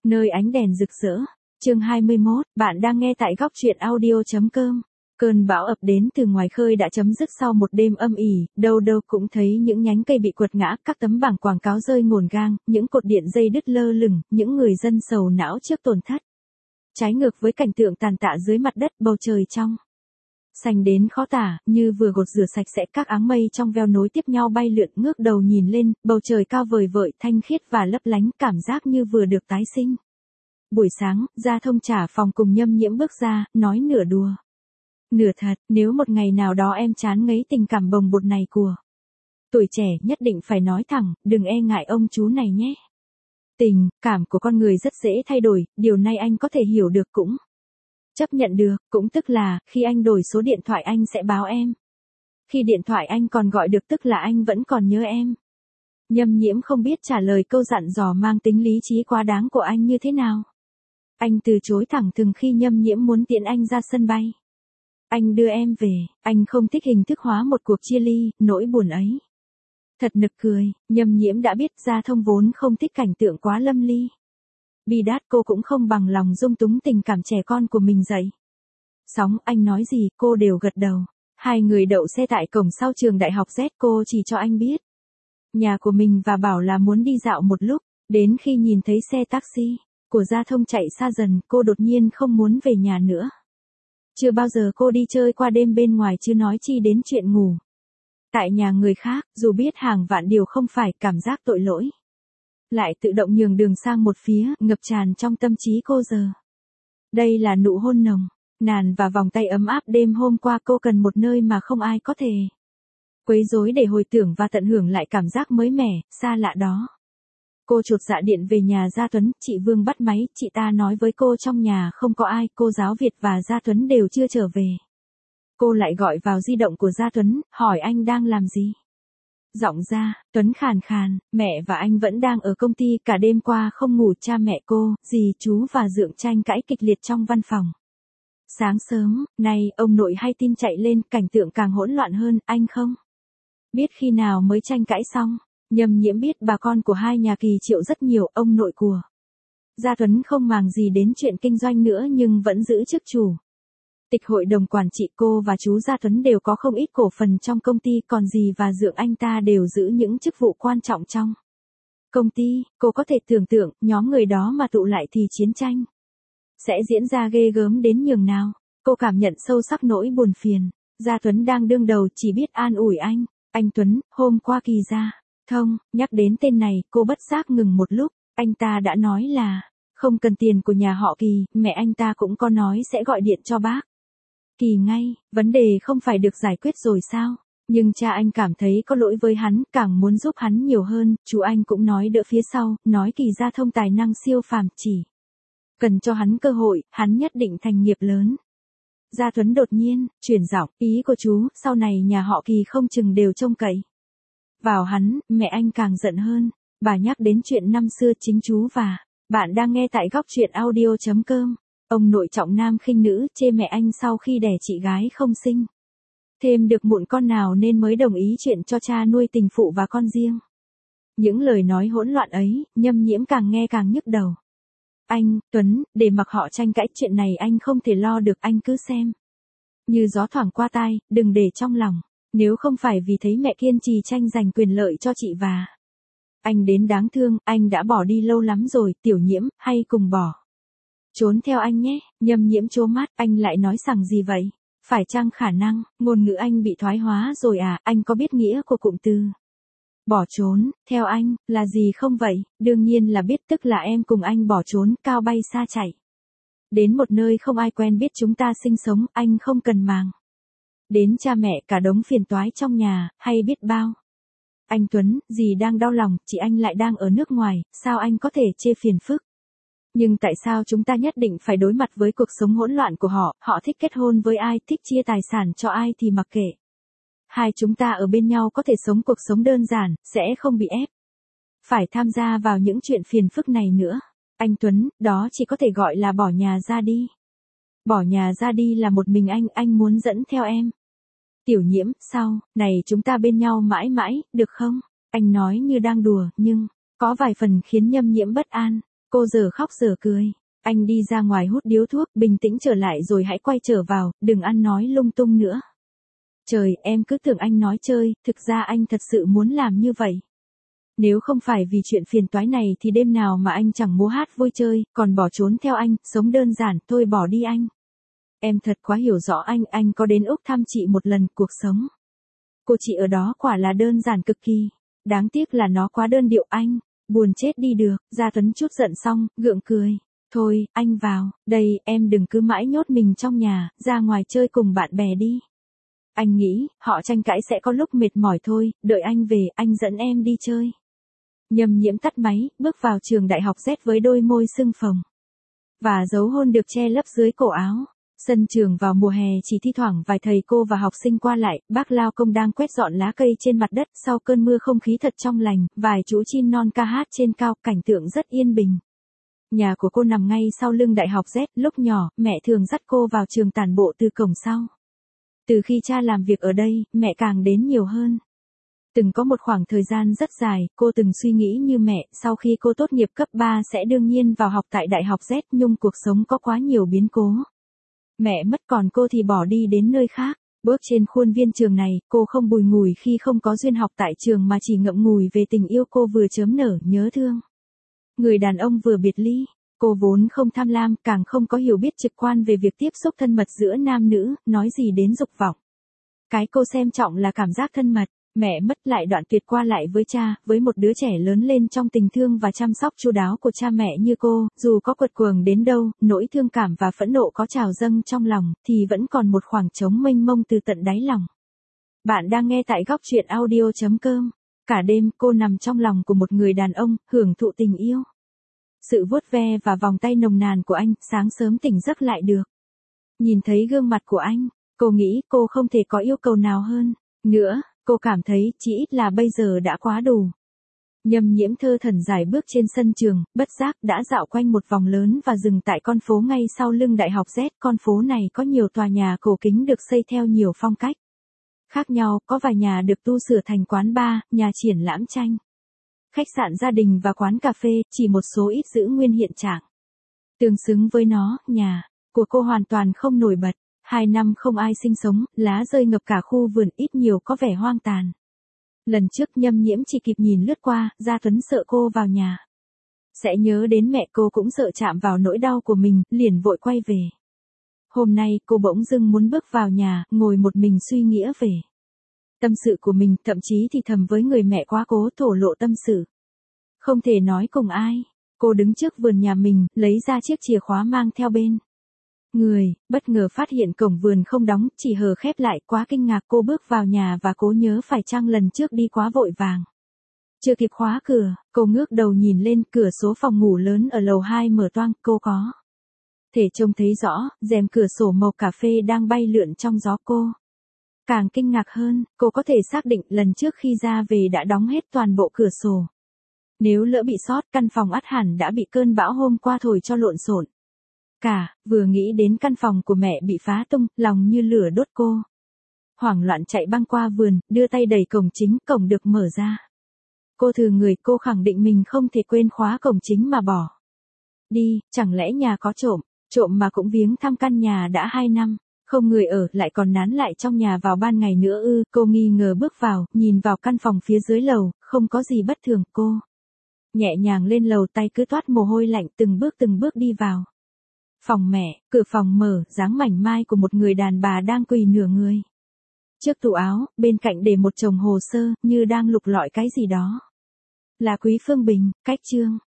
Nơi ánh đèn rực rỡ. Chương 21, bạn đang nghe tại góc truyện audio.com. Cơn bão ập đến từ ngoài khơi đã chấm dứt sau một đêm âm ỉ, đâu đâu cũng thấy những nhánh cây bị quật ngã, các tấm bảng quảng cáo rơi ngổn ngang, những cột điện dây đứt lơ lửng, những người dân sầu não trước tổn thất. Trái ngược với cảnh tượng tàn tạ dưới mặt đất, bầu trời trong xanh đến khó tả, như vừa gột rửa sạch sẽ, các áng mây trong veo nối tiếp nhau bay lượn, ngước đầu nhìn lên, bầu trời cao vời vợi, thanh khiết và lấp lánh, cảm giác như vừa được tái sinh. Buổi sáng, Gia Thông trả phòng cùng Nhâm Nhiễm bước ra, nói nửa đùa, nửa thật, nếu một ngày nào đó em chán ngấy tình cảm bồng bột này của tuổi trẻ, nhất định phải nói thẳng, đừng e ngại ông chú này nhé. Tình cảm của con người rất dễ thay đổi, điều này anh có thể hiểu được cũng chấp nhận được, cũng tức là, khi anh đổi số điện thoại anh sẽ báo em. Khi điện thoại anh còn gọi được tức là anh vẫn còn nhớ em. Nhâm Nhiễm không biết trả lời câu dặn dò mang tính lý trí quá đáng của anh như thế nào. Anh từ chối thẳng thừng khi Nhâm Nhiễm muốn tiễn anh ra sân bay. Anh đưa em về, anh không thích hình thức hóa một cuộc chia ly, nỗi buồn ấy. Thật nực cười, Nhâm Nhiễm đã biết Gia Thông vốn không thích cảnh tượng quá lâm ly. Bi đát, cô cũng không bằng lòng dung túng tình cảm trẻ con của mình dậy. Sóng, anh nói gì, cô đều gật đầu. Hai người đậu xe tại cổng sau trường đại học Z, cô chỉ cho anh biết nhà của mình và bảo là muốn đi dạo một lúc. Đến khi nhìn thấy xe taxi của Gia Thông chạy xa dần, cô đột nhiên không muốn về nhà nữa. Chưa bao giờ cô đi chơi qua đêm bên ngoài, chứ nói chi đến chuyện ngủ tại nhà người khác, dù biết hàng vạn điều không phải, cảm giác tội lỗi lại tự động nhường đường sang một phía, ngập tràn trong tâm trí cô giờ. Đây là nụ hôn nồng nàn và vòng tay ấm áp đêm hôm qua, cô cần một nơi mà không ai có thể quấy rối để hồi tưởng và tận hưởng lại cảm giác mới mẻ, xa lạ đó. Cô chột dạ điện về nhà Gia Tuấn, chị Vương bắt máy, chị ta nói với cô trong nhà không có ai, cô giáo Việt và Gia Tuấn đều chưa trở về. Cô lại gọi vào di động của Gia Tuấn, hỏi anh đang làm gì. Giọng Gia Tuấn khàn khàn, mẹ và anh vẫn đang ở công ty, cả đêm qua không ngủ, cha mẹ cô, dì chú và Dượng tranh cãi kịch liệt trong văn phòng. Sáng sớm, nay, ông nội hay tin chạy lên, cảnh tượng càng hỗn loạn hơn, anh không biết khi nào mới tranh cãi xong. Nhâm Nhiễm biết bà con của hai nhà Kỳ Triệu rất nhiều, ông nội của Gia Tuấn không màng gì đến chuyện kinh doanh nữa nhưng vẫn giữ chức chủ tịch hội đồng quản trị. Cô và chú Gia Tuấn đều có không ít cổ phần trong công ty, còn dì và Dượng anh ta đều giữ những chức vụ quan trọng trong công ty. Cô có thể tưởng tượng, nhóm người đó mà tụ lại thì chiến tranh sẽ diễn ra ghê gớm đến nhường nào. Cô cảm nhận sâu sắc nỗi buồn phiền. Gia Tuấn đang đương đầu, chỉ biết an ủi anh. Anh Tuấn, hôm qua Kỳ Gia Thông nhắc đến tên này, cô bất giác ngừng một lúc. Anh ta đã nói là không cần tiền của nhà họ Kỳ, mẹ anh ta cũng có nói sẽ gọi điện cho bác Kỳ ngay, vấn đề không phải được giải quyết rồi sao? Nhưng cha anh cảm thấy có lỗi với hắn, càng muốn giúp hắn nhiều hơn. Chú anh cũng nói đỡ phía sau, nói Kỳ Gia Thông tài năng siêu phàm, chỉ cần cho hắn cơ hội, hắn nhất định thành nghiệp lớn. Gia Tuấn đột nhiên chuyển giọng, ý của chú, sau này nhà họ Kỳ không chừng đều trông cậy vào hắn. Mẹ anh càng giận hơn. Bà nhắc đến chuyện năm xưa chính chú và bạn đang nghe tại góc truyện audio.com. Ông nội trọng nam khinh nữ, chê mẹ anh sau khi đẻ chị gái không sinh thêm được mụn con nào nên mới đồng ý chuyện cho cha nuôi tình phụ và con riêng. Những lời nói hỗn loạn ấy, Nhâm Nhiễm càng nghe càng nhức đầu. Anh, Tuấn, để mặc họ tranh cãi, chuyện này anh không thể lo được, anh cứ xem như gió thoảng qua tai, đừng để trong lòng. Nếu không phải vì thấy mẹ kiên trì tranh giành quyền lợi cho chị và anh đến đáng thương, anh đã bỏ đi lâu lắm rồi. Tiểu Nhiễm, hay cùng bỏ trốn theo anh nhé. Nhâm Nhiễm trố mắt, anh lại nói rằng gì vậy? Phải chăng khả năng ngôn ngữ anh bị thoái hóa rồi à? Anh có biết nghĩa của cụm từ bỏ trốn theo anh là gì không vậy? Đương nhiên là biết, tức là em cùng anh bỏ trốn, cao bay xa chạy đến một nơi không ai quen biết, chúng ta sinh sống, anh không cần màng đến cha mẹ, cả đống phiền toái trong nhà, hay biết bao. Anh Tuấn, dì đang đau lòng, chị anh lại đang ở nước ngoài, sao anh có thể chê phiền phức? Nhưng tại sao chúng ta nhất định phải đối mặt với cuộc sống hỗn loạn của họ? Họ thích kết hôn với ai, thích chia tài sản cho ai thì mặc kệ. Hai chúng ta ở bên nhau có thể sống cuộc sống đơn giản, sẽ không bị ép phải tham gia vào những chuyện phiền phức này nữa. Anh Tuấn, đó chỉ có thể gọi là bỏ nhà ra đi. Bỏ nhà ra đi là một mình anh muốn dẫn theo em. Tiểu Nhiễm, sau này chúng ta bên nhau mãi mãi, được không? Anh nói như đang đùa, nhưng có vài phần khiến Nhâm Nhiễm bất an. Cô giờ khóc giờ cười. Anh đi ra ngoài hút điếu thuốc, bình tĩnh trở lại rồi hãy quay trở vào, đừng ăn nói lung tung nữa. Trời, em cứ tưởng anh nói chơi, thực ra anh thật sự muốn làm như vậy. Nếu không phải vì chuyện phiền toái này thì đêm nào mà anh chẳng múa hát vui chơi, còn bỏ trốn theo anh, sống đơn giản, thôi bỏ đi anh. Em thật quá hiểu rõ anh có đến Úc thăm chị một lần, cuộc sống cô chị ở đó quả là đơn giản cực kỳ. Đáng tiếc là nó quá đơn điệu anh, buồn chết đi được. Gia Tuấn chút giận xong, gượng cười. Thôi, anh vào, đây, em đừng cứ mãi nhốt mình trong nhà, ra ngoài chơi cùng bạn bè đi. Anh nghĩ, họ tranh cãi sẽ có lúc mệt mỏi thôi, đợi anh về, anh dẫn em đi chơi. Nhâm Nhiễm tắt máy, bước vào trường đại học Z với đôi môi sưng phồng. Và dấu hôn được che lấp dưới cổ áo. Sân trường vào mùa hè chỉ thi thoảng vài thầy cô và học sinh qua lại, bác lao công đang quét dọn lá cây trên mặt đất, sau cơn mưa không khí thật trong lành, vài chú chim non ca hát trên cao, cảnh tượng rất yên bình. Nhà của cô nằm ngay sau lưng đại học Z, lúc nhỏ, mẹ thường dắt cô vào trường tản bộ từ cổng sau. Từ khi cha làm việc ở đây, mẹ càng đến nhiều hơn. Từng có một khoảng thời gian rất dài, cô từng suy nghĩ như mẹ, sau khi cô tốt nghiệp cấp 3 sẽ đương nhiên vào học tại đại học Z, nhưng cuộc sống có quá nhiều biến cố. Mẹ mất còn cô thì bỏ đi đến nơi khác. Bước trên khuôn viên trường này, cô không bùi ngùi khi không có duyên học tại trường mà chỉ ngậm ngùi về tình yêu cô vừa chớm nở, nhớ thương. Người đàn ông vừa biệt ly. Cô vốn không tham lam, càng không có hiểu biết trực quan về việc tiếp xúc thân mật giữa nam nữ, nói gì đến dục vọng. Cái cô xem trọng là cảm giác thân mật. Mẹ mất lại đoạn tuyệt qua lại với cha, với một đứa trẻ lớn lên trong tình thương và chăm sóc chu đáo của cha mẹ như cô, dù có quật cuồng đến đâu, nỗi thương cảm và phẫn nộ có trào dâng trong lòng, thì vẫn còn một khoảng trống mênh mông từ tận đáy lòng. Bạn đang nghe tại góc truyện audio.com. Cả đêm cô nằm trong lòng của một người đàn ông, hưởng thụ tình yêu. Sự vuốt ve và vòng tay nồng nàn của anh, sáng sớm tỉnh giấc lại được. Nhìn thấy gương mặt của anh, cô nghĩ cô không thể có yêu cầu nào hơn nữa. Cô cảm thấy chỉ ít là bây giờ đã quá đủ. Nhâm Nhiễm thơ thẩn dài bước trên sân trường, bất giác đã dạo quanh một vòng lớn và dừng tại con phố ngay sau lưng đại học Z. Con phố này có nhiều tòa nhà cổ kính được xây theo nhiều phong cách khác nhau, có vài nhà được tu sửa thành quán bar, nhà triển lãm tranh, khách sạn gia đình và quán cà phê, chỉ một số ít giữ nguyên hiện trạng. Tương xứng với nó, nhà của cô hoàn toàn không nổi bật. 2 năm không ai sinh sống, lá rơi ngập cả khu vườn, ít nhiều có vẻ hoang tàn. Lần trước Nhâm Nhiễm chỉ kịp nhìn lướt qua, Gia Tuấn sợ cô vào nhà sẽ nhớ đến mẹ, cô cũng sợ chạm vào nỗi đau của mình, liền vội quay về. Hôm nay cô bỗng dưng muốn bước vào nhà, ngồi một mình suy nghĩa về tâm sự của mình, thậm chí thì thầm với người mẹ quá cố thổ lộ tâm sự. Không thể nói cùng ai. Cô đứng trước vườn nhà mình, lấy ra chiếc chìa khóa mang theo bên người, bất ngờ phát hiện cổng vườn không đóng, chỉ hờ khép lại, quá kinh ngạc cô bước vào nhà và cố nhớ phải chăng lần trước đi quá vội vàng. Chưa kịp khóa cửa, cô ngước đầu nhìn lên, cửa số phòng ngủ lớn ở lầu 2 mở toang, cô có thể trông thấy rõ, rèm cửa sổ màu cà phê đang bay lượn trong gió. Cô càng kinh ngạc hơn, cô có thể xác định lần trước khi ra về đã đóng hết toàn bộ cửa sổ. Nếu lỡ bị sót, căn phòng ắt hẳn đã bị cơn bão hôm qua thổi cho lộn xộn. Vừa nghĩ đến căn phòng của mẹ bị phá tung, lòng như lửa đốt cô. Hoảng loạn chạy băng qua vườn, đưa tay đẩy cổng chính, cổng được mở ra. Cô thừ người, cô khẳng định mình không thể quên khóa cổng chính mà bỏ đi, chẳng lẽ nhà có trộm mà cũng viếng thăm căn nhà đã 2 năm, không người ở, lại còn nán lại trong nhà vào ban ngày nữa ư? Cô nghi ngờ bước vào, nhìn vào căn phòng phía dưới lầu, không có gì bất thường, cô nhẹ nhàng lên lầu, tay cứ toát mồ hôi lạnh, từng bước đi vào phòng mẹ. Cửa phòng mở, dáng mảnh mai của một người đàn bà đang quỳ nửa người trước tủ áo, bên cạnh để một chồng hồ sơ, như đang lục lọi cái gì đó. Là Quý Phương Bình, cách chương.